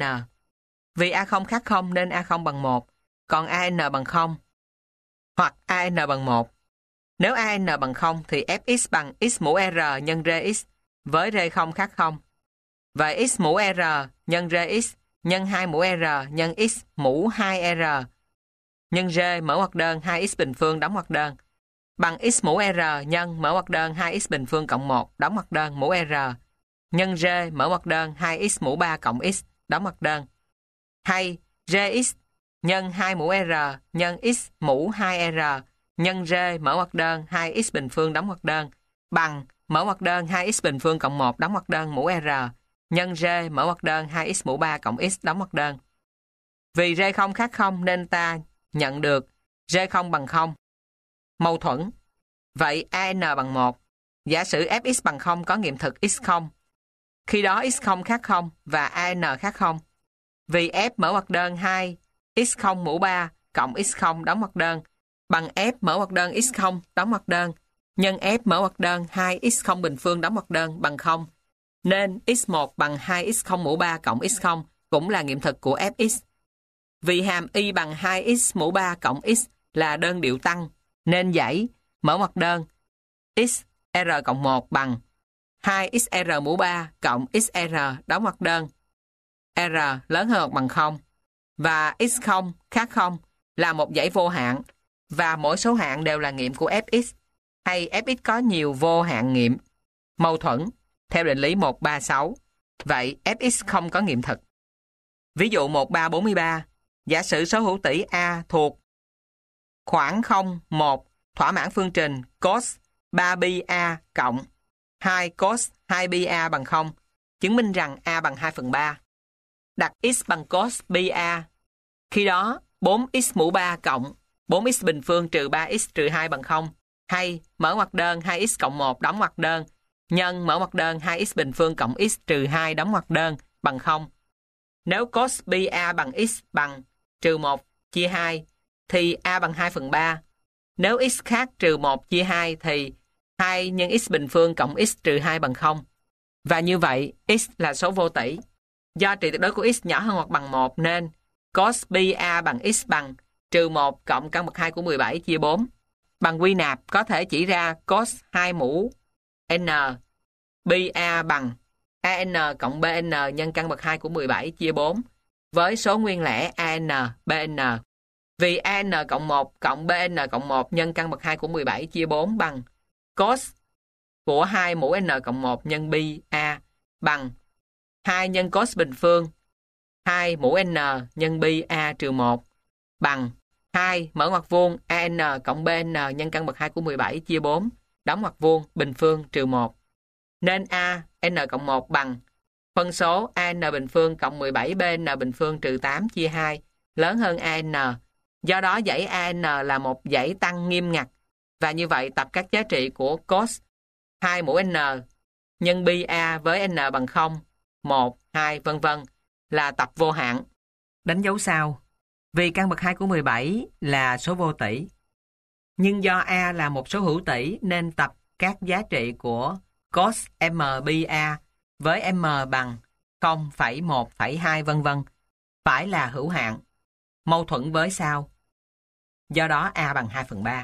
Vì A0 khác 0 nên A0 bằng 1, còn AN bằng 0, hoặc AN bằng 1. Nếu AN bằng 0 thì Fx bằng x mũ R nhân Rx với R0 khác 0. Và x mũ R nhân Rx nhân 2 mũ R nhân x mũ 2R nhân R mở ngoặc đơn 2x bình phương đóng ngoặc đơn bằng x mũ R nhân mở ngoặc đơn 2x bình phương cộng 1 đóng ngoặc đơn mũ R nhân R mở ngoặc đơn 2x mũ 3 cộng x đóng ngoặc đơn, hay Rx nhân 2 mũ R nhân x mũ 2R nhân R mở ngoặc đơn 2x bình phương đóng ngoặc đơn bằng mở ngoặc đơn 2x bình phương cộng 1 đóng ngoặc đơn mũ R nhân R mở ngoặc đơn 2x mũ 3 cộng x đóng ngoặc đơn. Vì R0 khác 0 nên ta nhận được R0 bằng 0. Mâu thuẫn. Vậy AN bằng 1. Giả sử Fx bằng 0 có nghiệm thực x0. Khi đó x0 khác 0 và AN khác 0. Vì F mở ngoặc đơn 2 x0 mũ 3 cộng x0 đóng ngoặc đơn bằng F mở ngoặc đơn x0 đóng ngoặc đơn nhân F mở ngoặc đơn 2x0 bình phương đóng ngoặc đơn bằng 0. Nên x1 bằng 2x0 mũ 3 cộng x0 cũng là nghiệm thực của Fx. Vì hàm y bằng 2x mũ 3 cộng x là đơn điệu tăng, nên dãy mở ngoặc đơn x r cộng 1 bằng 2xr mũ 3 cộng xr đóng ngoặc đơn r lớn hơn hoặc bằng 0 và x0 khác 0 là một dãy vô hạn và mỗi số hạng đều là nghiệm của Fx, hay Fx có nhiều vô hạn nghiệm. Mâu thuẫn theo định lý 136. Vậy Fx không có nghiệm thực. Ví dụ 1343, giả sử số hữu tỉ A thuộc khoảng 0, 1 thỏa mãn phương trình cos 3πa cộng 2 cos 2πa bằng 0, chứng minh rằng A bằng 2/3. Đặt x bằng cos πa. Khi đó 4x mũ 3 cộng 4x bình phương trừ 3x trừ 2 bằng 0, hay mở ngoặc đơn 2x cộng 1 đóng ngoặc đơn nhân mở ngoặc đơn 2x bình phương cộng x trừ 2 đóng ngoặc đơn bằng 0. Nếu cos πa bằng x bằng trừ 1 chia 2 thì A bằng 2/3. Nếu x khác trừ 1 chia 2 thì 2 nhân x bình phương cộng x trừ 2 bằng 0. Và như vậy, x là số vô tỉ. Do trị tuyệt đối của x nhỏ hơn hoặc bằng 1 nên cos πa bằng x bằng trừ 1 cộng căn bậc 2 của 17 chia 4. Bằng quy nạp có thể chỉ ra cos 2 mũ n πa bằng an cộng bn nhân căn bậc 2 của 17 chia 4 với số nguyên lẻ an, bn. Vì an cộng 1 cộng bn cộng 1 nhân căn bậc 2 của 17 chia 4 bằng cos của 2 mũ n cộng 1 nhân πa bằng 2 nhân cos bình phương 2 mũ n nhân πa trừ 1 bằng 2 mở ngoặc vuông an cộng bn nhân căn bậc 2 của 17 chia 4 đóng ngoặc vuông bình phương trừ 1. Nên a n cộng 1 bằng phân số an bình phương cộng 17 bn bình phương trừ 8 chia 2 lớn hơn an. Do đó dãy an là một dãy tăng nghiêm ngặt, và như vậy tập các giá trị của cos 2 mũ n nhân πa với n bằng 0, 1, 2 vân vân là tập vô hạn. Đánh dấu sao. Vì căn bậc 2 của 17 là số vô tỉ, nhưng do A là một số hữu tỉ nên tập các giá trị của cos m πa với m bằng 0,1,2 vân vân phải là hữu hạn. Mâu thuẫn với sao. Do đó A bằng 2/3.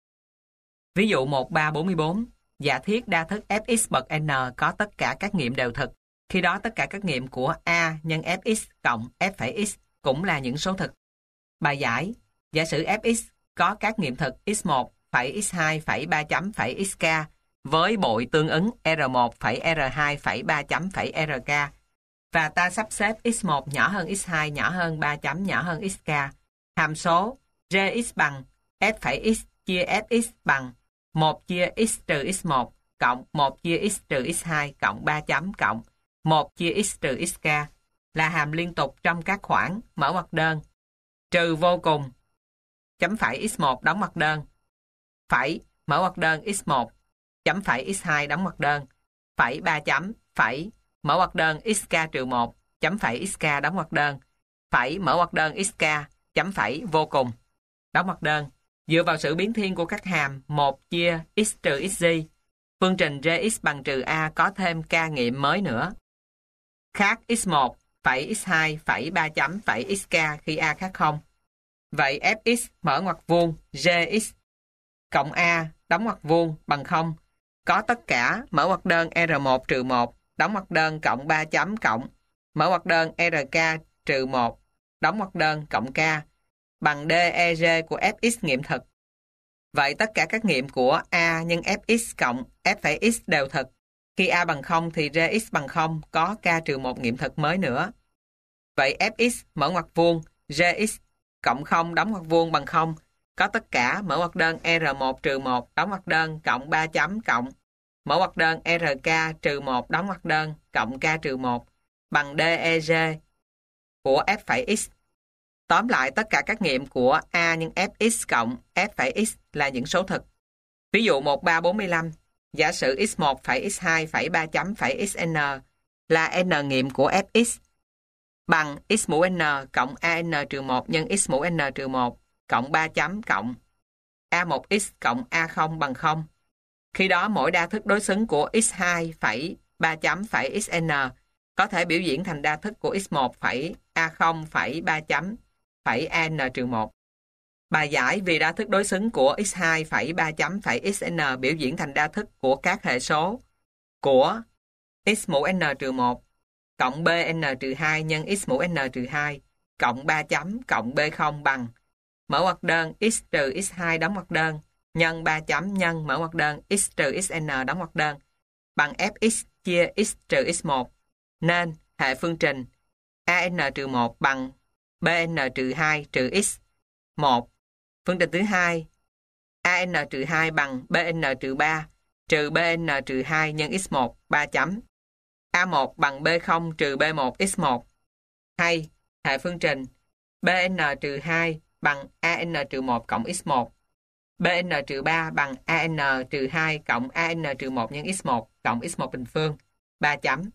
Ví dụ 1344, giả thiết đa thức fx bậc n có tất cả các nghiệm đều thực. Khi đó tất cả các nghiệm của A nhân fx cộng f(x) cũng là những số thực. Bài giải, giả sử fx có các nghiệm thực x1, x2, 3 chấm, xk với bội tương ứng r1, r2, 3 chấm, rk, và ta sắp xếp x1 nhỏ hơn x2 nhỏ hơn 3 chấm nhỏ hơn xk. Hàm số rx bằng f(x) chia fx bằng 1 chia x trừ x1 cộng 1 chia x trừ x2 cộng 3 chấm cộng 1 chia x trừ xk là hàm liên tục trong các khoảng mở ngoặc đơn trừ vô cùng chấm phẩy x1 đóng ngoặc đơn phẩy mở ngoặc đơn x1 chấm phẩy x2 đóng ngoặc đơn phẩy 3 chấm phẩy mở ngoặc đơn xk trừ 1 chấm phẩy xk đóng ngoặc đơn phẩy mở ngoặc đơn xk chấm phẩy vô cùng đóng ngoặc đơn. Dựa vào sự biến thiên của các hàm 1 chia x trừ xg, phương trình Rx bằng trừ A có thêm ca nghiệm mới nữa. khác x1 phẩy x2 phẩy 3 chấm phẩy xk khi a khác 0. Vậy fx mở ngoặc vuông gx cộng a đóng ngoặc vuông bằng 0 có tất cả mở ngoặc đơn r1 trừ 1 đóng ngoặc đơn cộng 3 chấm cộng mở ngoặc đơn rk trừ 1 đóng ngoặc đơn cộng k bằng DEG của fx nghiệm thực. Vậy tất cả các nghiệm của a nhân fx cộng f phẩy x đều thực. Khi a bằng 0 thì gx bằng 0 có k trừ 1 nghiệm thực mới nữa. Vậy fx mở ngoặc vuông gx cộng 0 đóng ngoặc vuông bằng 0 có tất cả mở ngoặc đơn r1 trừ 1 đóng ngoặc đơn cộng 3 chấm cộng mở ngoặc đơn rk trừ 1 đóng ngoặc đơn cộng k trừ 1 bằng DEG của f phẩy x. Tóm lại tất cả các nghiệm của a nhân fx cộng f phẩy x là những số thực. Ví dụ 1345, giả sử x1 phẩy x2 phẩy 3 chấm phẩy xn là n nghiệm của fx bằng x mũ n cộng an trừ 1 nhân x mũ n trừ 1 cộng 3 chấm cộng a1x cộng a0 bằng 0. Khi đó mỗi đa thức đối xứng của x2 phẩy 3 chấm phẩy xn có thể biểu diễn thành đa thức của x1 phẩy a0 phẩy 3 chấm phẩy an trừ 1. Bài giải vì đa thức đối xứng của x2 phẩy 3 chấm phẩy xn biểu diễn thành đa thức của các hệ số của x mũ n trừ 1 cộng bn trừ 2 nhân x mũ n trừ 2 cộng 3 chấm cộng b0 bằng mở ngoặc đơn x trừ x2 đóng ngoặc đơn nhân 3 chấm nhân mở ngoặc đơn x trừ xn đóng ngoặc đơn bằng fx chia x trừ x1. Nên hệ phương trình an trừ 1 bằng bn trừ 2 trừ x 1. Phương trình thứ hai an trừ 2 bằng bn trừ 3 trừ bn trừ 2 nhân x1 3 chấm a1 bằng b0 trừ b1 x1. Hay hệ phương trình bn trừ 2 bằng an trừ 1 cộng x1 bn trừ 3 bằng an trừ 2 cộng an trừ 1 nhân x1 cộng x1 bình phương 3 chấm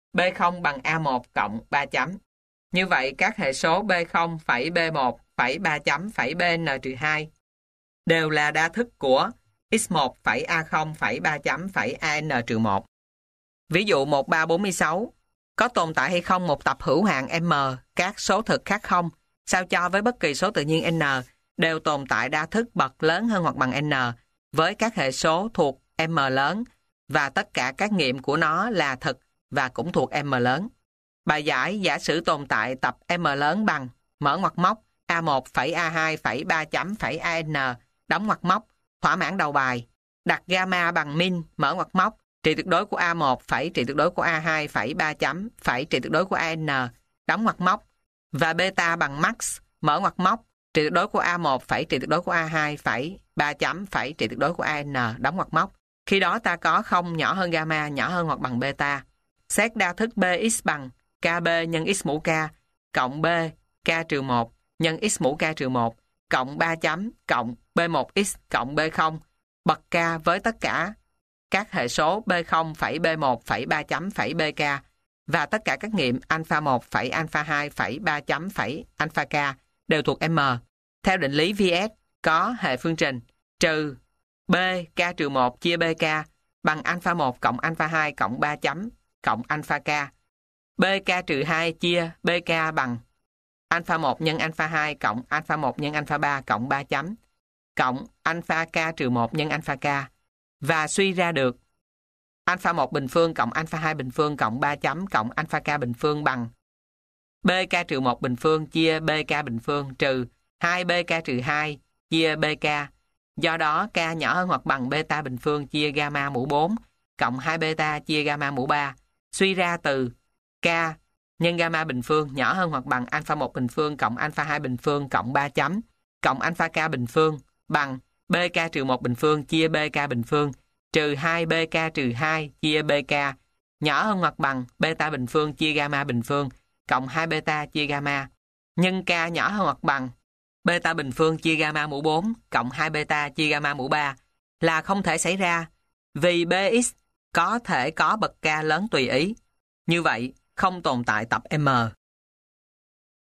b0 bằng a1 cộng 3 chấm. Như vậy các hệ số b0 phẩy b1 phẩy 3 chấm phẩy bn trừ 2 đều là đa thức của x1 phẩy a0 phẩy 3 chấm phẩy an trừ 1. Ví dụ 1346, có tồn tại hay không một tập hữu hạn m các số thực khác 0 sao cho với bất kỳ số tự nhiên n đều tồn tại đa thức bậc lớn hơn hoặc bằng n với các hệ số thuộc m lớn và tất cả các nghiệm của nó là thực và cũng thuộc m lớn. Bài giải giả sử tồn tại tập m lớn bằng mở ngoặc móc a1 phẩy a2 phẩy 3 chấm phẩy an đóng ngoặc móc thỏa mãn đầu bài, đặt gamma bằng min mở ngoặc móc trị tuyệt đối của a1 phẩy trị tuyệt đối của a2 phẩy 3 chấm phẩy trị tuyệt đối của an đóng ngoặc móc và beta bằng max mở ngoặc móc trị tuyệt đối của a1 phẩy trị tuyệt đối của a2 phẩy 3 chấm phẩy trị tuyệt đối của an đóng ngoặc móc. Khi đó ta có không nhỏ hơn gamma nhỏ hơn hoặc bằng beta. Xét đa thức bx bằng kb nhân x mũ k cộng b k trừ 1 nhân x mũ k trừ 1 cộng 3 chấm cộng b1x cộng b0 bậc k với tất cả các hệ số b0 phẩy b1 phẩy 3 chấm phẩy bk và tất cả các nghiệm alpha 1 phẩy alpha 2 phẩy 3 chấm phẩy alpha k đều thuộc m. Theo định lý Vs có hệ phương trình trừ b k trừ 1 chia bk bằng alpha 1 cộng alpha 2 cộng 3 chấm cộng alpha k. bk trừ 2 chia bk bằng alpha 1 nhân alpha 2 cộng alpha 1 nhân alpha 3 cộng 3 chấm cộng alpha k trừ 1 nhân alpha k và suy ra được alpha 1 bình phương cộng alpha 2 bình phương cộng 3 chấm cộng alpha k bình phương bằng bk trừ 1 bình phương chia bk bình phương trừ 2bk trừ 2 chia bk. Do đó k nhỏ hơn hoặc bằng beta bình phương chia gamma mũ 4 cộng 2 beta chia gamma mũ 3 suy ra từ k nhân gamma bình phương nhỏ hơn hoặc bằng alpha 1 bình phương cộng alpha 2 bình phương cộng 3 chấm cộng alpha k bình phương bằng bk trừ 1 bình phương chia bk bình phương trừ 2bk trừ 2 chia bk nhỏ hơn hoặc bằng beta bình phương chia gamma bình phương cộng 2 beta chia gamma nhân k nhỏ hơn hoặc bằng beta bình phương chia gamma mũ 4 cộng 2 beta chia gamma mũ 3 là không thể xảy ra vì bx có thể có bậc k lớn tùy ý. Như vậy, không tồn tại tập m.